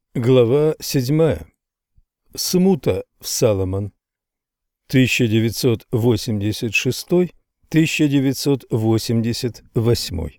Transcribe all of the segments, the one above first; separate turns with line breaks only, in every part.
Глава 7. Смута в Саломон. 1986-1988.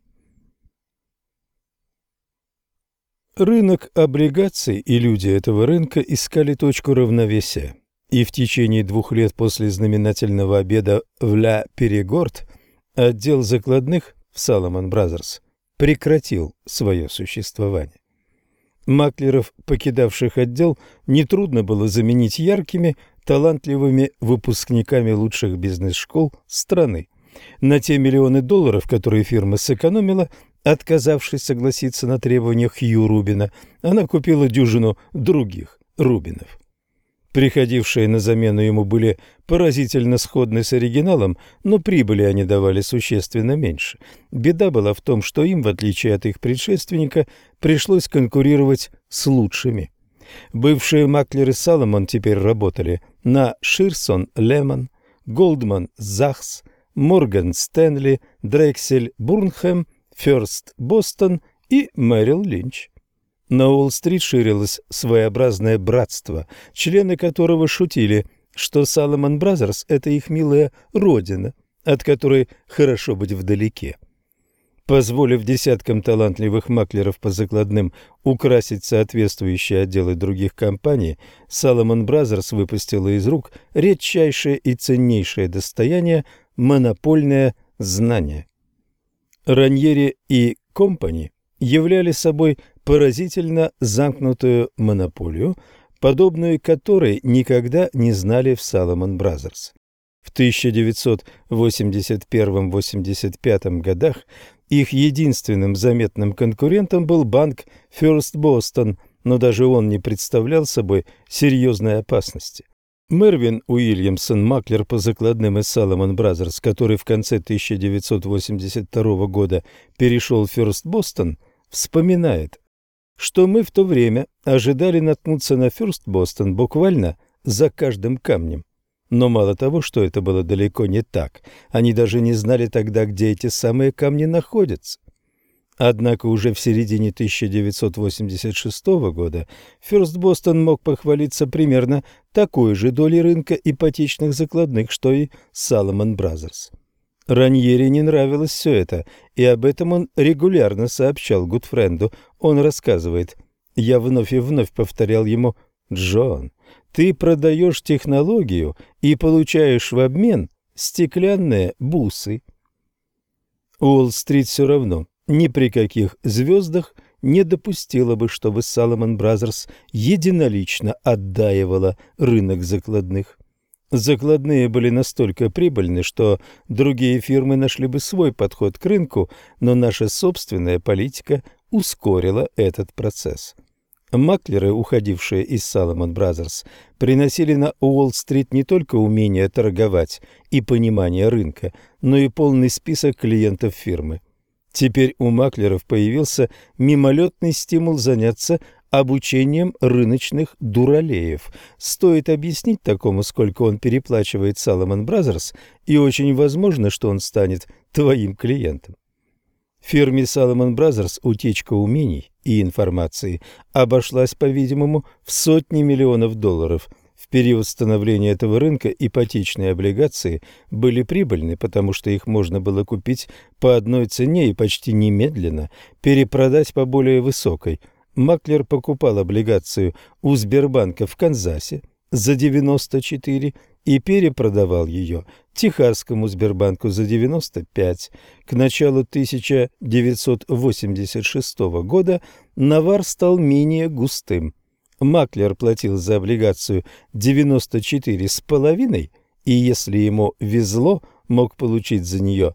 Рынок облигаций и люди этого рынка искали точку равновесия. И в течение 2 лет после знаменательного обеда в Ля Перегорд отдел закладных в Саломон Бразерс прекратил свое существование. Маклеров, покидавших отдел, нетрудно было заменить яркими, талантливыми выпускниками лучших бизнес-школ страны. На те миллионы долларов, которые фирма сэкономила, отказавшись согласиться на требования Хью Рубина, она купила дюжину других Рубинов. Приходившие на замену ему были поразительно сходны с оригиналом, но прибыли они давали существенно меньше. Беда была в том, что им, в отличие от их предшественника, пришлось конкурировать с лучшими. Бывшие маклеры Саломон теперь работали на Ширсон Лемон, Голдман Захс, Морган Стэнли, Дрексель Бурнхэм, Фёрст Бостон и Мэрил Линч. На Уолл-стрит ширилось своеобразное братство, члены которого шутили, что Саломон Бразерс – это их милая родина, от которой хорошо быть вдалеке. Позволив десяткам талантливых маклеров по закладным украсить соответствующие отделы других компаний, Саломон Бразерс выпустила из рук редчайшее и ценнейшее достояние – монопольное знание. Раньери и Компани являли собой поразительно замкнутую монополию, подобную которой никогда не знали в Саломон Бразерс. В 1981-85 годах их единственным заметным конкурентом был банк Фёрст Бостон, но даже он не представлял собой серьезной опасности. Мервин Уильямсон, маклер по закладным из Саломон Бразерс, который в конце 1982 года перешел в Фёрст Бостон, вспоминает, что мы в то время ожидали наткнуться на Фёрст Бостон буквально за каждым камнем. Но мало того, что это было далеко не так, они даже не знали тогда, где эти самые камни находятся. Однако уже в середине 1986 года Фёрст Бостон мог похвалиться примерно такой же долей рынка ипотечных закладных, что и Саломон Бразерс. Раньери не нравилось все это, и об этом он регулярно сообщал Гудфренду. Он рассказывает: «Я вновь и вновь повторял ему: Джон, ты продаешь технологию и получаешь в обмен стеклянные бусы». Уолл-стрит все равно ни при каких звездах не допустила бы, чтобы Саломон Бразерс единолично отдаивала рынок закладных. Закладные были настолько прибыльны, что другие фирмы нашли бы свой подход к рынку, но наша собственная политика ускорила этот процесс. Маклеры, уходившие из Саломон Бразерс, приносили на Уолл-стрит не только умение торговать и понимание рынка, но и полный список клиентов фирмы. Теперь у маклеров появился мимолетный стимул заняться обучением рыночных дуралеев. Стоит объяснить такому, сколько он переплачивает Саломон Бразерс, и очень возможно, что он станет твоим клиентом. Фирме Саломон Бразерс утечка умений и информации обошлась, по-видимому, в сотни миллионов долларов. В период становления этого рынка ипотечные облигации были прибыльны, потому что их можно было купить по одной цене и почти немедленно перепродать по более высокой. Маклер покупал облигацию у Сбербанка в Канзасе за 94 и перепродавал ее Техасскому Сбербанку за 95. К началу 1986 года навар стал менее густым. Маклер платил за облигацию 94,5 и, если ему везло, мог получить за нее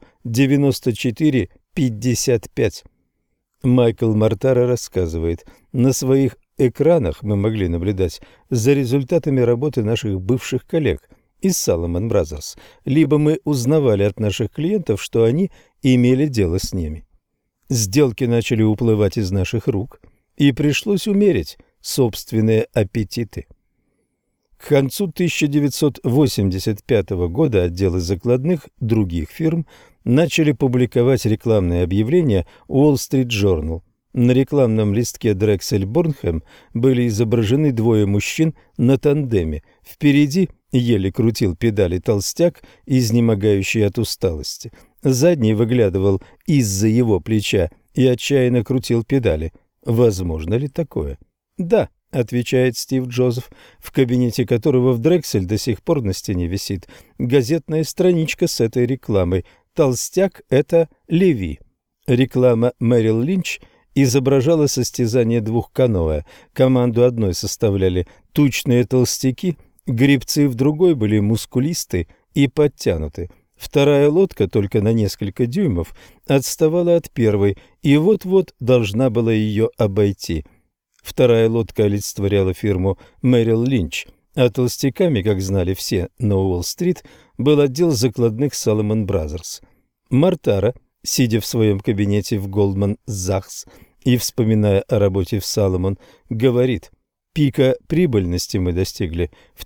94,55. Майкл Мартара рассказывает: на своих экранах мы могли наблюдать за результатами работы наших бывших коллег из Саломон Бразерс, либо мы узнавали от наших клиентов, что они имели дело с ними. Сделки начали уплывать из наших рук, и пришлось умерить собственные аппетиты. К концу 1985 года отделы закладных других фирм начали публиковать рекламные объявления Wall Street Journal. На рекламном листке Drexel Burnham были изображены двое мужчин на тандеме. Впереди еле крутил педали толстяк, изнемогающий от усталости. Задний выглядывал из-за его плеча и отчаянно крутил педали. Возможно ли такое? «Да», — отвечает Стив Джозеф, в кабинете которого в Дрексель до сих пор на стене висит газетная страничка с этой рекламой. Толстяк — это Леви. Реклама Мэрил Линч изображала состязание двух каноэ. Команду одной составляли тучные толстяки, гребцы в другой были мускулисты и подтянуты. Вторая лодка только на несколько дюймов отставала от первой и вот-вот должна была ее обойти. Вторая лодка олицетворяла фирму Мэрил Линч, а толстяками, как знали все на Уолл-стрит, был отдел закладных Salomon Brothers. Мартара, сидя в своем кабинете в Goldman Sachs и вспоминая о работе в Salomon, говорит: «Пика прибыльности мы достигли в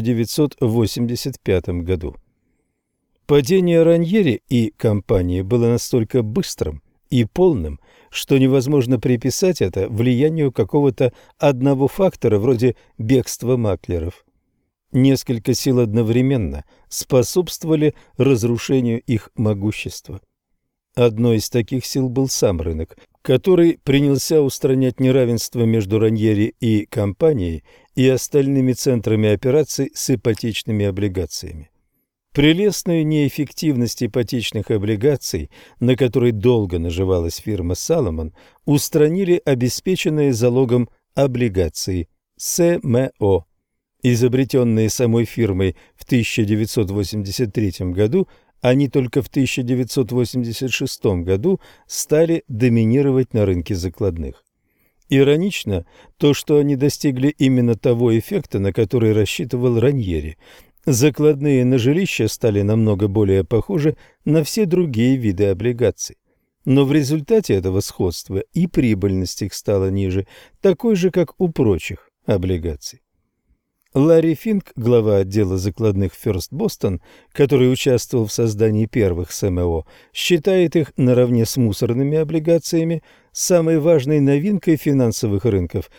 1985 году». Падение Раньери и компании было настолько быстрым и полным, что невозможно приписать это влиянию какого-то одного фактора вроде бегства маклеров. Несколько сил одновременно способствовали разрушению их могущества. Одной из таких сил был сам рынок, который принялся устранять неравенство между Раньери и компанией и остальными центрами операций с ипотечными облигациями. Прелестную неэффективность ипотечных облигаций, на которой долго наживалась фирма Salomon, устранили обеспеченные залогом облигации СМО. Изобретенные самой фирмой в 1983 году, они только в 1986 году стали доминировать на рынке закладных. Иронично то, что они достигли именно того эффекта, на который рассчитывал Раньери. Закладные на жилища стали намного более похожи на все другие виды облигаций. Но в результате этого сходства и прибыльность их стала ниже, такой же, как у прочих облигаций. Ларри Финк, глава отдела закладных First Boston, который участвовал в создании первых СМО, считает их наравне с мусорными облигациями самой важной новинкой финансовых рынков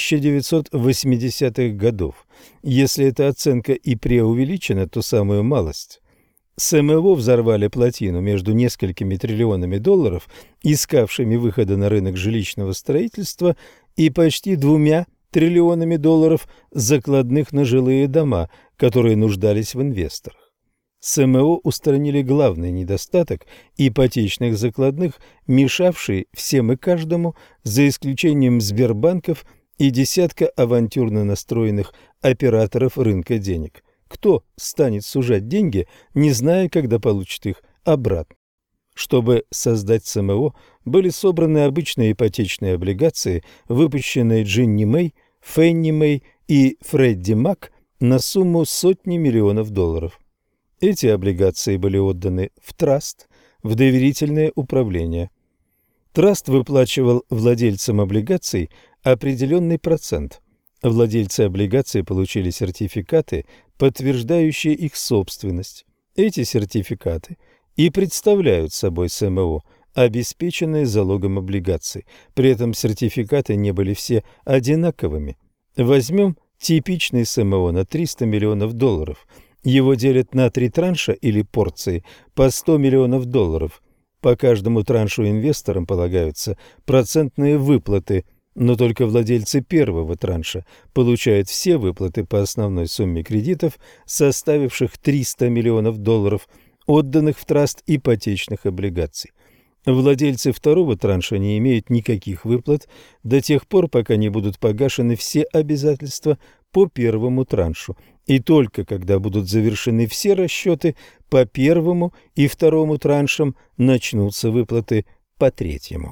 1980-х годов. Если эта оценка и преувеличена, то самую малость. СМО взорвали плотину между несколькими триллионами долларов, искавшими выхода на рынок жилищного строительства, и почти 2 триллионами долларов закладных на жилые дома, которые нуждались в инвесторах. СМО устранили главный недостаток ипотечных закладных, мешавший всем и каждому, за исключением Сбербанков и десятка авантюрно настроенных операторов рынка денег. Кто станет сужать деньги, не зная, когда получит их обратно? Чтобы создать СМО, были собраны обычные ипотечные облигации, выпущенные Джинни Мэй, Фенни Мэй и Фредди Мак на сумму сотни миллионов долларов. Эти облигации были отданы в траст, в доверительное управление. Траст выплачивал владельцам облигаций определенный процент. Владельцы облигаций получили сертификаты, подтверждающие их собственность. Эти сертификаты и представляют собой СМО, обеспеченные залогом облигаций. При этом сертификаты не были все одинаковыми. Возьмем типичный СМО на 300 миллионов долларов. Его делят на 3 транша или порции по 100 миллионов долларов. По каждому траншу инвесторам полагаются процентные выплаты, но только владельцы первого транша получают все выплаты по основной сумме кредитов, составивших 300 миллионов долларов, отданных в траст ипотечных облигаций. Владельцы второго транша не имеют никаких выплат до тех пор, пока не будут погашены все обязательства по первому траншу, и только когда будут завершены все расчеты по первому и второму траншам, начнутся выплаты по третьему.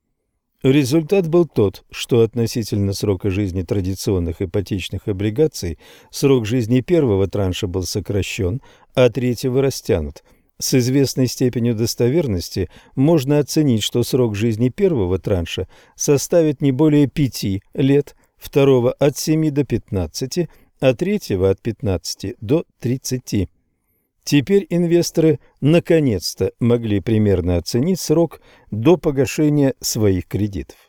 Результат был тот, что относительно срока жизни традиционных ипотечных облигаций срок жизни первого транша был сокращен, а третьего растянут. С известной степенью достоверности можно оценить, что срок жизни первого транша составит не более 5 лет, второго от 7 до 15, а третьего от 15 до 30. Теперь инвесторы наконец-то могли примерно оценить срок до погашения своих кредитов.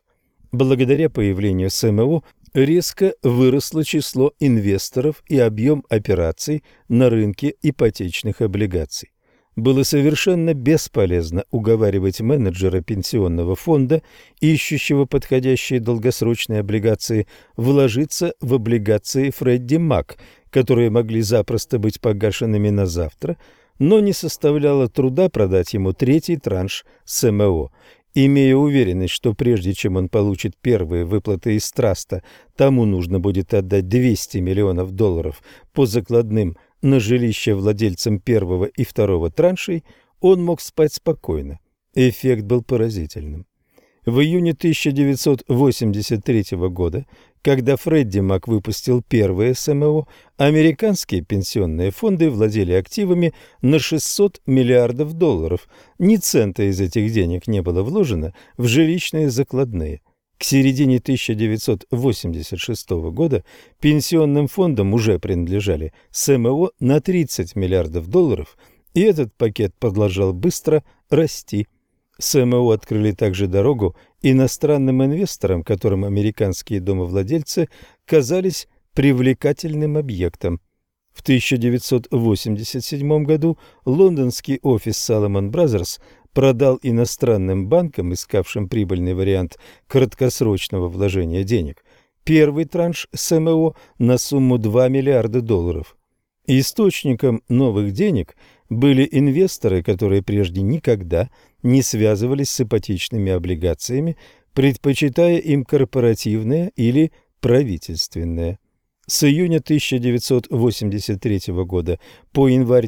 Благодаря появлению СМО резко выросло число инвесторов и объем операций на рынке ипотечных облигаций. Было совершенно бесполезно уговаривать менеджера пенсионного фонда, ищущего подходящие долгосрочные облигации, вложиться в облигации Фредди Мак, которые могли запросто быть погашенными на завтра, но не составляло труда продать ему третий транш СМО. Имея уверенность, что прежде чем он получит первые выплаты из траста, тому нужно будет отдать $200 миллионов по закладным на жилище владельцам первого и второго траншей, он мог спать спокойно. Эффект был поразительным. В июне 1983 года, когда Фредди Мак выпустил первое СМО, американские пенсионные фонды владели активами на $600 миллиардов. Ни цента из этих денег не было вложено в жилищные закладные. К середине 1986 года пенсионным фондам уже принадлежали СМО на $30 миллиардов, и этот пакет продолжал быстро расти. СМО открыли также дорогу иностранным инвесторам, которым американские домовладельцы казались привлекательным объектом. В 1987 году лондонский офис Salomon Brothers продал иностранным банкам, искавшим прибыльный вариант краткосрочного вложения денег, первый транш СМО на сумму $2 миллиарда. Источником новых денег были инвесторы, которые прежде никогда не связывались с ипотечными облигациями, предпочитая им корпоративные или правительственные. С июня 1983 года по январь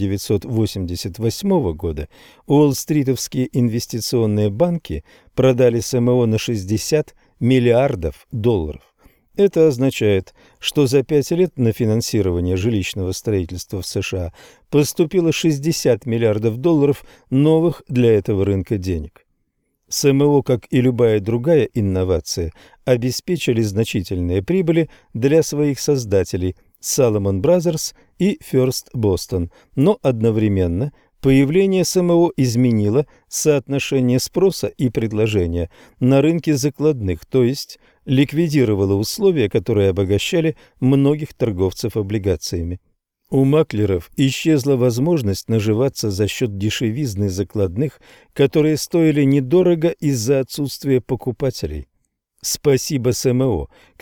1988 года уолл-стритовские инвестиционные банки продали СМО на $60 миллиардов. Это означает, что за 5 лет на финансирование жилищного строительства в США поступило $60 миллиардов новых для этого рынка денег. СМО, как и любая другая инновация, обеспечили значительные прибыли для своих создателей Salomon Brothers и First Boston, но одновременно появление СМО изменило соотношение спроса и предложения на рынке закладных, то есть ликвидировало условия, которые обогащали многих торговцев облигациями. У маклеров исчезла возможность наживаться за счет дешевизны закладных, которые стоили недорого из-за отсутствия покупателей. Спасибо СМО, к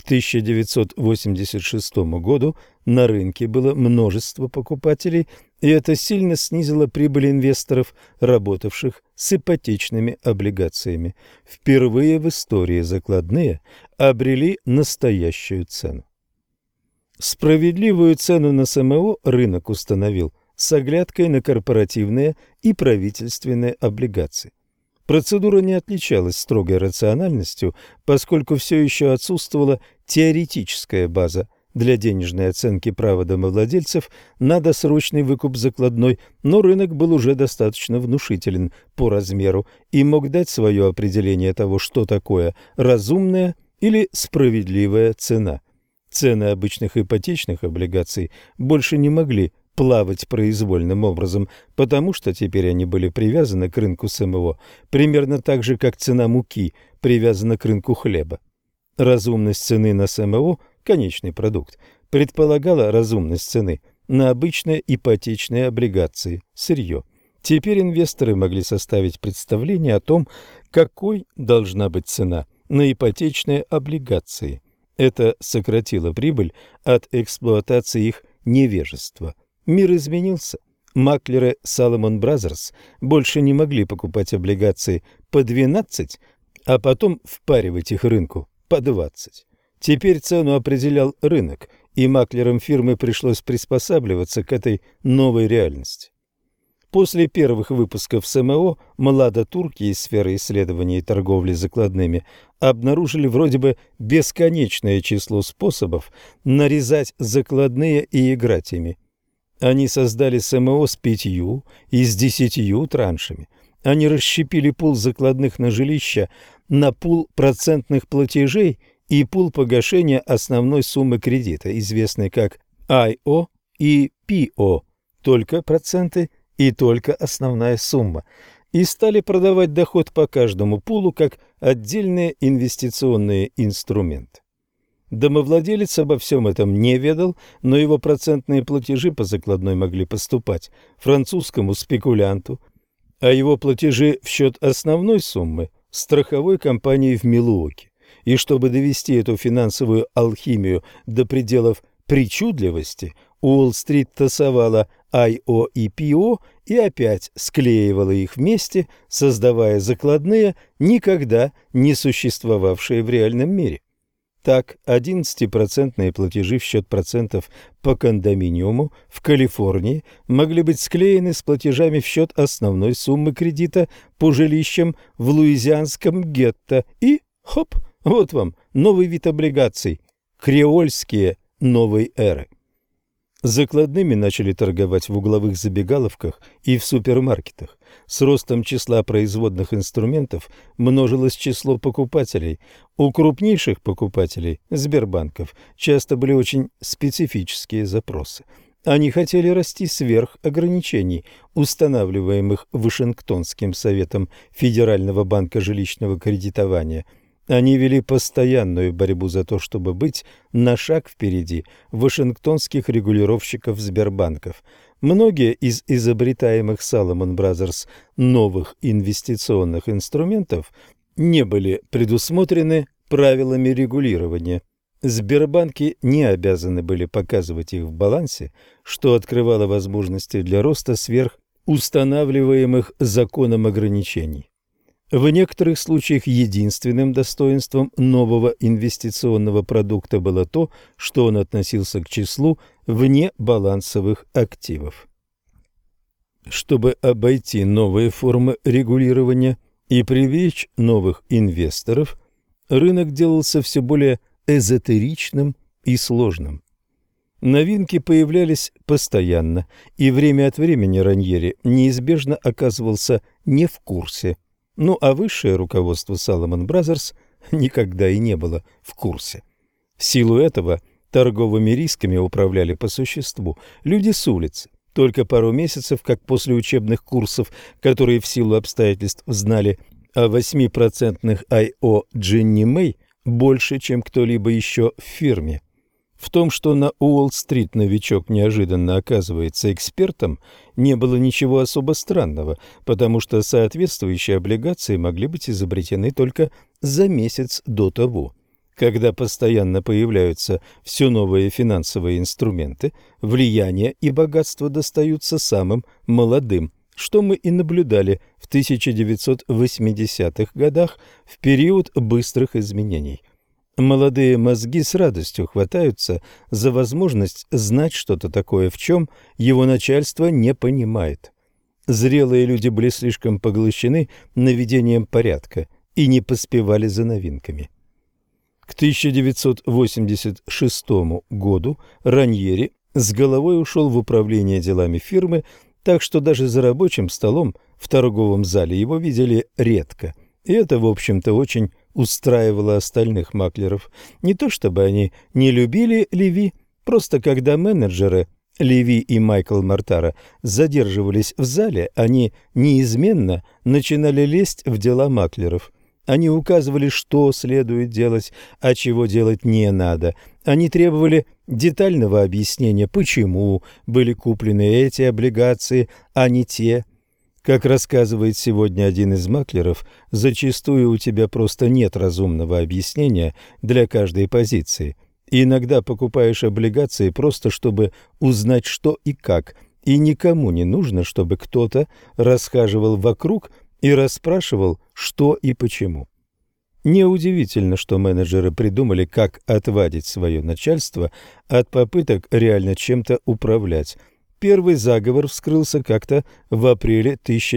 1986 году на рынке было множество покупателей, и это сильно снизило прибыль инвесторов, работавших с ипотечными облигациями. Впервые в истории закладные обрели настоящую цену. Справедливую цену на СМО рынок установил с оглядкой на корпоративные и правительственные облигации. Процедура не отличалась строгой рациональностью, поскольку все еще отсутствовала теоретическая база для денежной оценки права домовладельцев на досрочный выкуп закладной, но рынок был уже достаточно внушителен по размеру и мог дать свое определение того, что такое разумная или справедливая цена. Цены обычных ипотечных облигаций больше не могли плавать произвольным образом, потому что теперь они были привязаны к рынку СМО, примерно так же, как цена муки привязана к рынку хлеба. Разумность цены на СМО, конечный продукт, предполагала разумность цены на обычные ипотечные облигации, сырье. Теперь инвесторы могли составить представление о том, какой должна быть цена на ипотечные облигации. Это сократило прибыль от эксплуатации их невежества. Мир изменился. Маклеры Salomon Brothers больше не могли покупать облигации по 12, а потом впаривать их рынку по 20. Теперь цену определял рынок, и маклерам фирмы пришлось приспосабливаться к этой новой реальности. После первых выпусков СМО младотурки из сферы исследований и торговли закладными обнаружили вроде бы бесконечное число способов нарезать закладные и играть ими. Они создали СМО с 5 и с 10 траншами. Они расщепили пул закладных на жилища на пул процентных платежей и пул погашения основной суммы кредита, известный как IO и PO, только проценты и только основная сумма, и стали продавать доход по каждому пулу как отдельные инвестиционные инструменты. Домовладелец обо всем этом не ведал, но его процентные платежи по закладной могли поступать французскому спекулянту, а его платежи в счет основной суммы – страховой компании в Милуоке. И чтобы довести эту финансовую алхимию до пределов причудливости, Уолл-стрит тасовала IO и PO и опять склеивала их вместе, создавая закладные, никогда не существовавшие в реальном мире. Так, 11% платежи в счет процентов по кондоминиуму в Калифорнии могли быть склеены с платежами в счет основной суммы кредита по жилищам в луизианском гетто. И, хоп, вот вам новый вид облигаций – креольские новой эры. Закладными начали торговать в угловых забегаловках и в супермаркетах. С ростом числа производных инструментов множилось число покупателей. У крупнейших покупателей, Сбербанков, часто были очень специфические запросы. Они хотели расти сверх ограничений, устанавливаемых Вашингтонским советом Федерального банка жилищного кредитования. Они вели постоянную борьбу за то, чтобы быть на шаг впереди вашингтонских регулировщиков Сбербанков. Многие из изобретаемых Salomon Brothers новых инвестиционных инструментов не были предусмотрены правилами регулирования. Сбербанки не обязаны были показывать их в балансе, что открывало возможности для роста сверх устанавливаемых законом ограничений. В некоторых случаях единственным достоинством нового инвестиционного продукта было то, что он относился к числу внебалансовых активов. Чтобы обойти новые формы регулирования и привлечь новых инвесторов, рынок делался все более эзотеричным и сложным. Новинки появлялись постоянно, и время от времени Раньери неизбежно оказывался не в курсе. Ну а высшее руководство Salomon Brothers никогда и не было в курсе. В силу этого торговыми рисками управляли по существу люди с улицы. Только пару месяцев, как после учебных курсов, которые в силу обстоятельств знали о 8% IO Джинни Мэй больше, чем кто-либо еще в фирме. В том, что на Уолл-стрит новичок неожиданно оказывается экспертом, не было ничего особо странного, потому что соответствующие облигации могли быть изобретены только за месяц до того. Когда постоянно появляются все новые финансовые инструменты, влияние и богатство достаются самым молодым, что мы и наблюдали в 1980-х годах в период быстрых изменений. Молодые мозги с радостью хватаются за возможность знать что-то такое, в чем его начальство не понимает. Зрелые люди были слишком поглощены наведением порядка и не поспевали за новинками. К 1986 году Раньери с головой ушел в управление делами фирмы, так что даже за рабочим столом в торговом зале его видели редко. И это, в общем-то, очень устраивало остальных маклеров. Не то чтобы они не любили Леви, просто когда менеджеры Леви и Майкл Мортара задерживались в зале, они неизменно начинали лезть в дела маклеров. Они указывали, что следует делать, а чего делать не надо. Они требовали детального объяснения, почему были куплены эти облигации, а не те. Как рассказывает сегодня один из маклеров, зачастую у тебя просто нет разумного объяснения для каждой позиции. И иногда покупаешь облигации просто чтобы узнать, что и как, и никому не нужно, чтобы кто-то расхаживал вокруг и расспрашивал, что и почему. Неудивительно, что менеджеры придумали, как отвадить свое начальство от попыток реально чем-то управлять. Первый заговор вскрылся как-то в апреле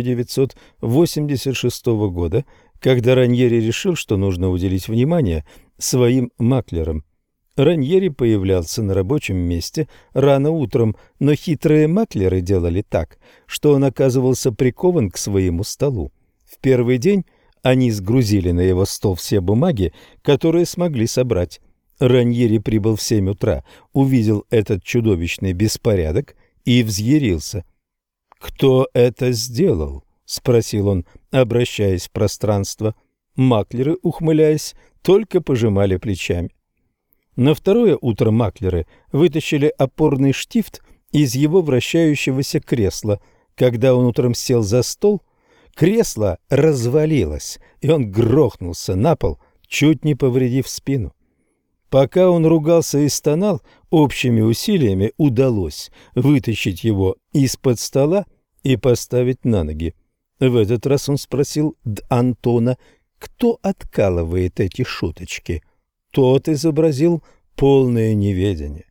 1986 года, когда Раньери решил, что нужно уделить внимание своим маклерам. Раньери появлялся на рабочем месте рано утром, но хитрые маклеры делали так, что он оказывался прикован к своему столу. В первый день они сгрузили на его стол все бумаги, которые смогли собрать. Раньери прибыл в 7 утра, увидел этот чудовищный беспорядок и взъярился. «Кто это сделал?» — спросил он, обращаясь в пространство. Маклеры, ухмыляясь, только пожимали плечами. На второе утро маклеры вытащили опорный штифт из его вращающегося кресла. Когда он утром сел за стол, кресло развалилось, и он грохнулся на пол, чуть не повредив спину. Пока он ругался и стонал, общими усилиями удалось вытащить его из-под стола и поставить на ноги. В этот раз он спросил Антона, кто откалывает эти шуточки. Тот изобразил полное неведение.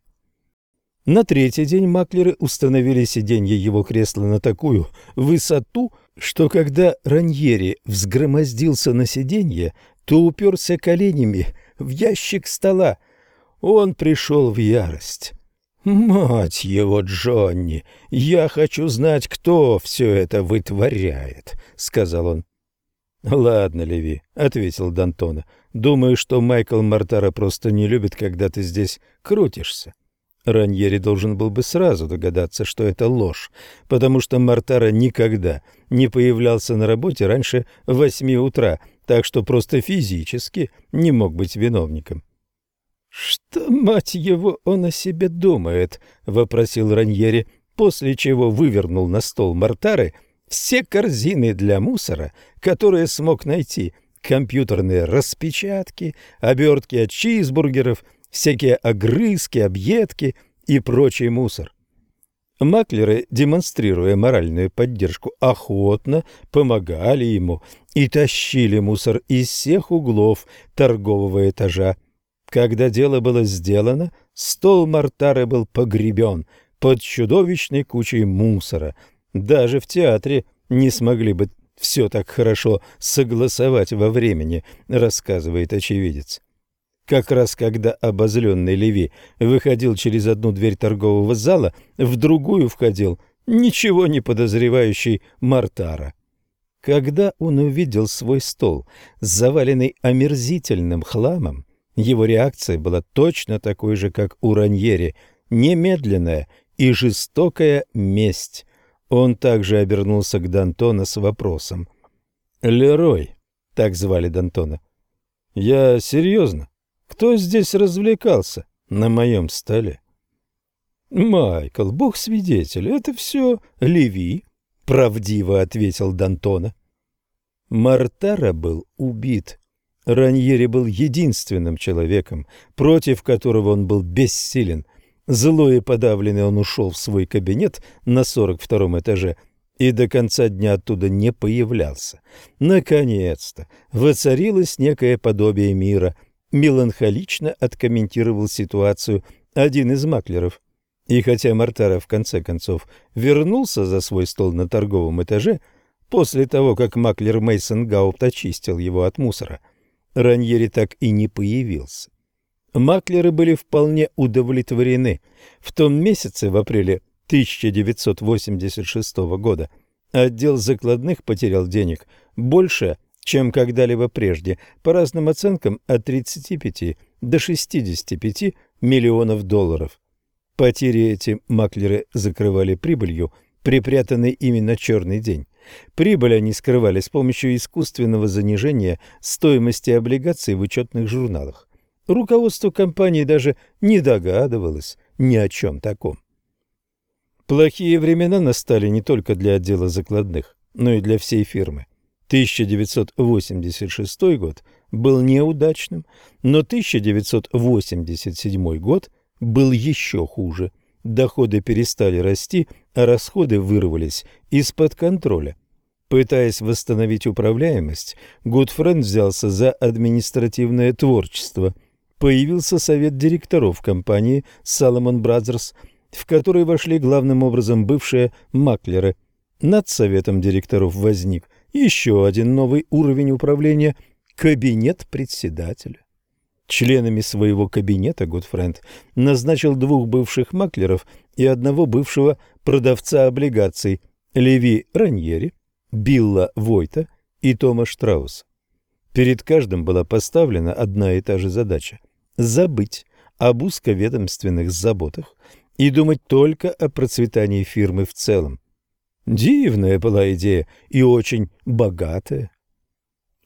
На третий день маклеры установили сиденье его кресла на такую высоту, что когда Раньери взгромоздился на сиденье, то уперся коленями в ящик стола. Он пришел в ярость. «Мать его, Джонни, я хочу знать, кто все это вытворяет», — сказал он. «Ладно, Леви», — ответил Д'Антоно. «Думаю, что Майкл Мортара просто не любит, когда ты здесь крутишься». Раньери должен был бы сразу догадаться, что это ложь, потому что Мортара никогда не появлялся на работе раньше 8 утра, так что просто физически не мог быть виновником. «Что, мать его, он о себе думает?» — вопросил Раньери, после чего вывернул на стол Мортары все корзины для мусора, которые смог найти, компьютерные распечатки, обертки от чизбургеров, всякие огрызки, объедки и прочий мусор. Маклеры, демонстрируя моральную поддержку, охотно помогали ему и тащили мусор из всех углов торгового этажа. Когда дело было сделано, стол Мортары был погребен под чудовищной кучей мусора. Даже в театре не смогли бы все так хорошо согласовать во времени, рассказывает очевидец. Как раз когда обозленный Леви выходил через одну дверь торгового зала, в другую входил ничего не подозревающий Мортара. Когда он увидел свой стол, заваленный омерзительным хламом, его реакция была точно такой же, как у Раньери, немедленная и жестокая месть. Он также обернулся к Д'Антоно с вопросом. «Лерой», так звали Д'Антоно, — «я серьезно? Кто здесь развлекался на моем столе?» «Майкл, бог свидетель, это все Леви», — правдиво ответил Д'Антоно. Мортара был убит. Раньери был единственным человеком, против которого он был бессилен. Злой и подавленный он ушел в свой кабинет на 42-м этаже и до конца дня оттуда не появлялся. Наконец-то воцарилось некое подобие мира. Меланхолично откомментировал ситуацию один из маклеров. И хотя Мортара в конце концов вернулся за свой стол на торговом этаже, после того, как маклер Мейсон Гаупт очистил его от мусора, Раньери так и не появился. Маклеры были вполне удовлетворены. В том месяце, в апреле 1986 года, отдел закладных потерял денег больше, чем когда-либо прежде, по разным оценкам от 35 до 65 миллионов долларов. Потери эти маклеры закрывали прибылью, припрятанной ими на черный день. Прибыль они скрывали с помощью искусственного занижения стоимости облигаций в учетных журналах. Руководство компании даже не догадывалось ни о чем таком. Плохие времена настали не только для отдела закладных, но и для всей фирмы. 1986 год был неудачным, но 1987 год был еще хуже. Доходы перестали расти, а расходы вырвались из-под контроля. Пытаясь восстановить управляемость, Гудфренд взялся за административное творчество. Появился совет директоров компании Salomon Brothers, в который вошли главным образом бывшие маклеры. Над советом директоров возник еще один новый уровень управления – кабинет председателя. Членами своего кабинета Гудфренд назначил 2 бывших маклеров и 1 бывшего продавца облигаций – Леви Раньери, Билла Войта и Тома Штрауса. Перед каждым была поставлена одна и та же задача – забыть об узковедомственных заботах и думать только о процветании фирмы в целом. Дивная была идея и очень богатая.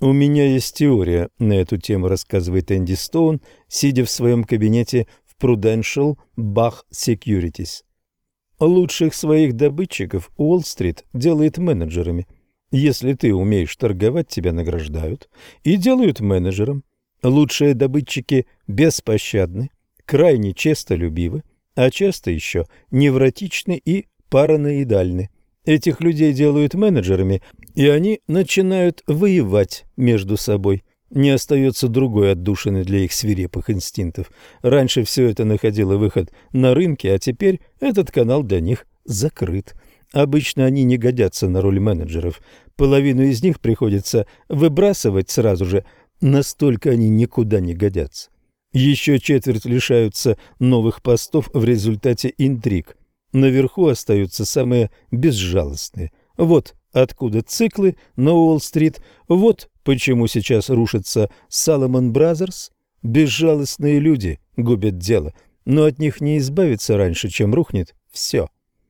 «У меня есть теория на эту тему», — рассказывает Энди Стоун, сидя в своем кабинете в Prudential Bach Securities. «Лучших своих добытчиков Уолл-стрит делает менеджерами. Если ты умеешь торговать, тебя награждают и делают менеджером. Лучшие добытчики беспощадны, крайне честолюбивы, а часто еще невротичны и параноидальны. Этих людей делают менеджерами, и они начинают воевать между собой. Не остается другой отдушины для их свирепых инстинктов. Раньше все это находило выход на рынке, а теперь этот канал для них закрыт. Обычно они не годятся на роль менеджеров. Половину из них приходится выбрасывать сразу же, настолько они никуда не годятся. Еще четверть лишаются новых постов в результате интриг. Наверху остаются самые безжалостные. Вот откуда циклы на Уолл-стрит, вот почему сейчас рушится Salomon Brothers. Безжалостные люди губят дело, но от них не избавиться раньше, чем рухнет все.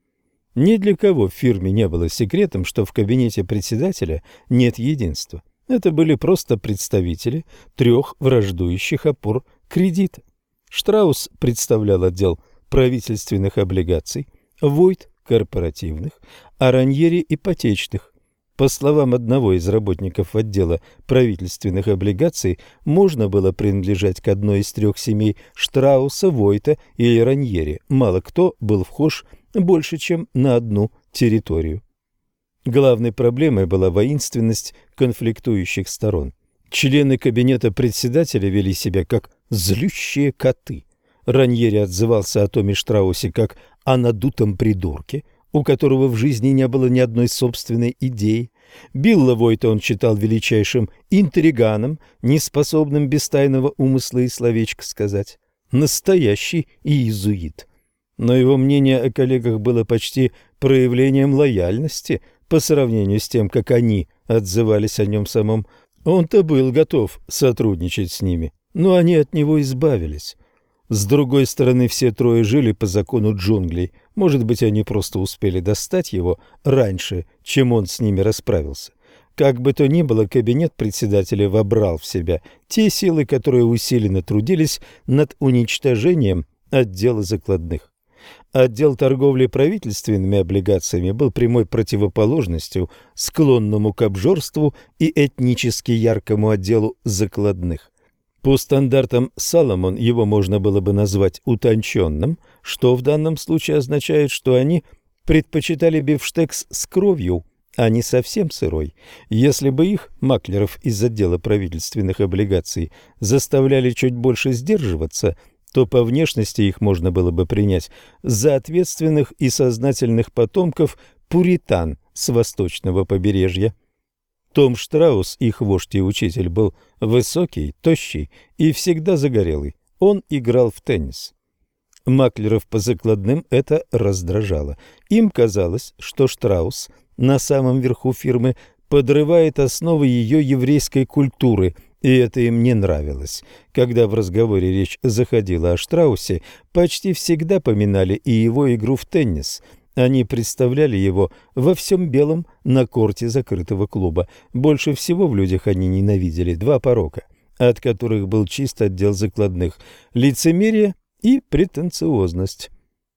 Ни для кого в фирме не было секретом, что в кабинете председателя нет единства. Это были просто представители трех враждующих опор кредита. Штраус представлял отдел правительственных облигаций, Войт – корпоративных, а Раньери – ипотечных. По словам одного из работников отдела правительственных облигаций, можно было принадлежать к одной из трех семей Штрауса, Войта или Раньери. Мало кто был вхож больше, чем на одну территорию. Главной проблемой была воинственность конфликтующих сторон. Члены кабинета председателя вели себя как злющие коты. Раньери отзывался о Томе Штраусе как о надутом придурке, у которого в жизни не было ни одной собственной идеи. Билла Войта он считал величайшим интриганом, неспособным без тайного умысла и словечко сказать. Настоящий иезуит. Но его мнение о коллегах было почти проявлением лояльности по сравнению с тем, как они отзывались о нем самом. Он-то был готов сотрудничать с ними, но они от него избавились. С другой стороны, все трое жили по закону джунглей. Может быть, они просто успели достать его раньше, чем он с ними расправился. Как бы то ни было, кабинет председателя вобрал в себя те силы, которые усиленно трудились над уничтожением отдела закладных. Отдел торговли правительственными облигациями был прямой противоположностью склонному к обжорству и этнически яркому отделу закладных. По стандартам Salomon его можно было бы назвать утонченным, что в данном случае означает, что они предпочитали бифштекс с кровью, а не совсем сырой. Если бы их, маклеров из отдела правительственных облигаций, заставляли чуть больше сдерживаться, то по внешности их можно было бы принять за ответственных и сознательных потомков пуритан с восточного побережья. Том Штраус, их вождь и учитель, был высокий, тощий и всегда загорелый. Он играл в теннис. Маклеров по закладным это раздражало. Им казалось, что Штраус на самом верху фирмы подрывает основы ее еврейской культуры, и это им не нравилось. Когда в разговоре речь заходила о Штраусе, почти всегда поминали и его игру в теннис. Они представляли его во всем белом на корте закрытого клуба. Больше всего в людях они ненавидели два порока, от которых был чист отдел закладных – лицемерие и претенциозность.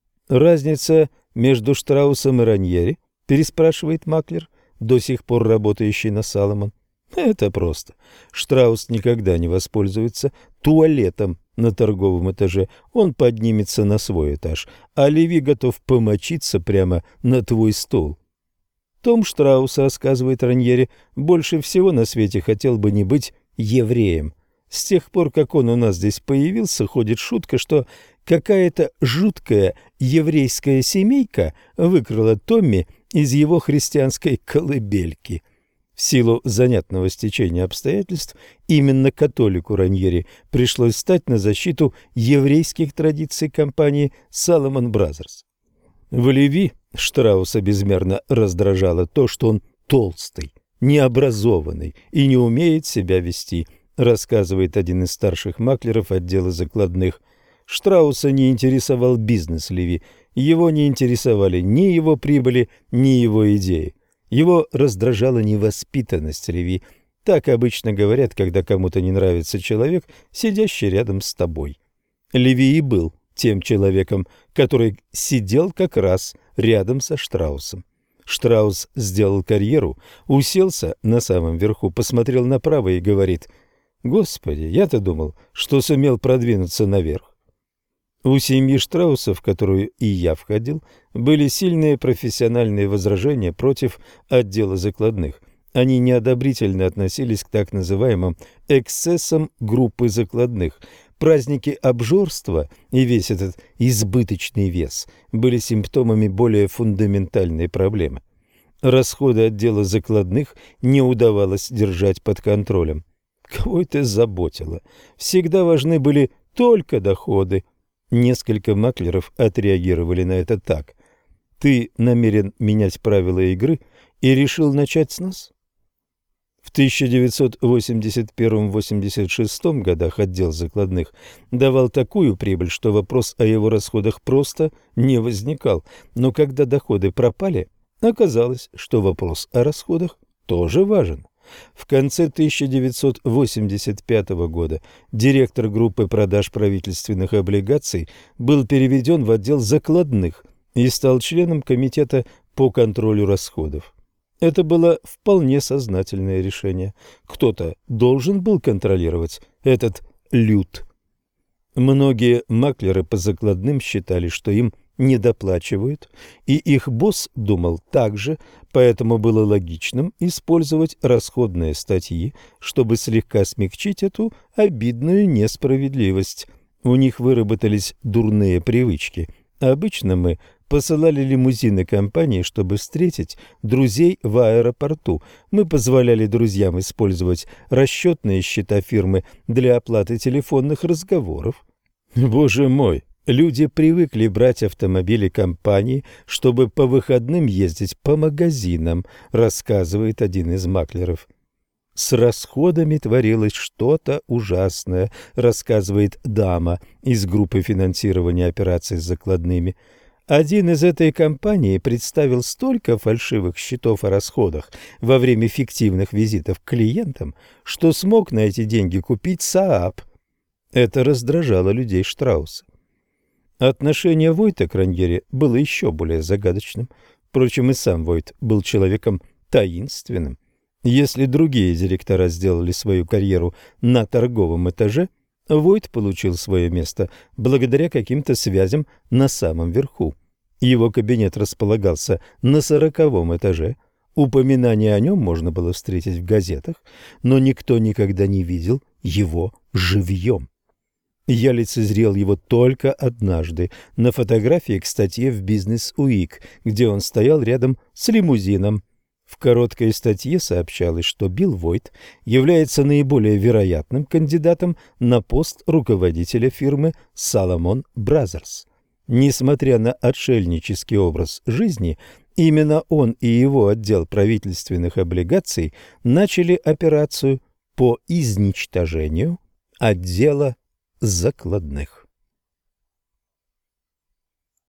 «Разница между Штраусом и Раньери?» – переспрашивает маклер, до сих пор работающий на Salomon. Это просто. Штраус никогда не воспользуется туалетом на торговом этаже. Он поднимется на свой этаж, а Леви готов помочиться прямо на твой стол. Том Штраус, рассказывает Раньери, больше всего на свете хотел бы не быть евреем. С тех пор, как он у нас здесь появился, ходит шутка, что какая-то жуткая еврейская семейка выкрала Томми из его христианской колыбельки. В силу занятного стечения обстоятельств именно католику Раньери пришлось стать на защиту еврейских традиций компании Salomon Brothers. В Леви Штрауса безмерно раздражало то, что он толстый, необразованный и не умеет себя вести, рассказывает один из старших маклеров отдела закладных. Штрауса не интересовал бизнес Леви, его не интересовали ни его прибыли, ни его идеи. Его раздражала невоспитанность Леви. Так обычно говорят, когда кому-то не нравится человек, сидящий рядом с тобой. Леви и был тем человеком, который сидел как раз рядом со Штраусом. Штраус сделал карьеру, уселся на самом верху, посмотрел направо и говорит: «Господи, я-то думал, что сумел продвинуться наверх». У семьи Штраусов, в которую и я входил, были сильные профессиональные возражения против отдела закладных. Они неодобрительно относились к так называемым эксцессам группы закладных. Праздники обжорства и весь этот избыточный вес были симптомами более фундаментальной проблемы. Расходы отдела закладных не удавалось держать под контролем. Кого это заботило? Всегда важны были только доходы. Несколько маклеров отреагировали на это так: «Ты намерен менять правила игры и решил начать с нас?» В 1981-86 годах отдел закладных давал такую прибыль, что вопрос о его расходах просто не возникал. Но когда доходы пропали, оказалось, что вопрос о расходах тоже важен. В конце 1985 года директор группы продаж правительственных облигаций был переведен в отдел закладных и стал членом комитета по контролю расходов. Это было вполне сознательное решение. Кто-то должен был контролировать этот люд. Многие маклеры по закладным считали, что им недоплачивают, и их босс думал так же, поэтому было логичным использовать расходные статьи, чтобы слегка смягчить эту обидную несправедливость. У них выработались дурные привычки. Обычно мы посылали лимузины компании, чтобы встретить друзей в аэропорту. Мы позволяли друзьям использовать расчетные счета фирмы для оплаты телефонных разговоров. Боже мой! Люди привыкли брать автомобили компании, чтобы по выходным ездить по магазинам, рассказывает один из маклеров. С расходами творилось что-то ужасное, рассказывает дама из группы финансирования операций с закладными. Один из этой компании представил столько фальшивых счетов о расходах во время фиктивных визитов к клиентам, что смог на эти деньги купить Saab. Это раздражало людей Штрауса. Отношение Войта к Раньери было еще более загадочным. Впрочем, и сам Войт был человеком таинственным. Если другие директора сделали свою карьеру на торговом этаже, Войт получил свое место благодаря каким-то связям на самом верху. Его кабинет располагался на 40-м этаже. Упоминание о нем можно было встретить в газетах, но никто никогда не видел его живьем. Я лицезрел его только однажды на фотографии к статье в Business Week, где он стоял рядом с лимузином. В короткой статье сообщалось, что Билл Войт является наиболее вероятным кандидатом на пост руководителя фирмы Salomon Brothers. Несмотря на отшельнический образ жизни, именно он и его отдел правительственных облигаций начали операцию по изничтожению отдела закладных.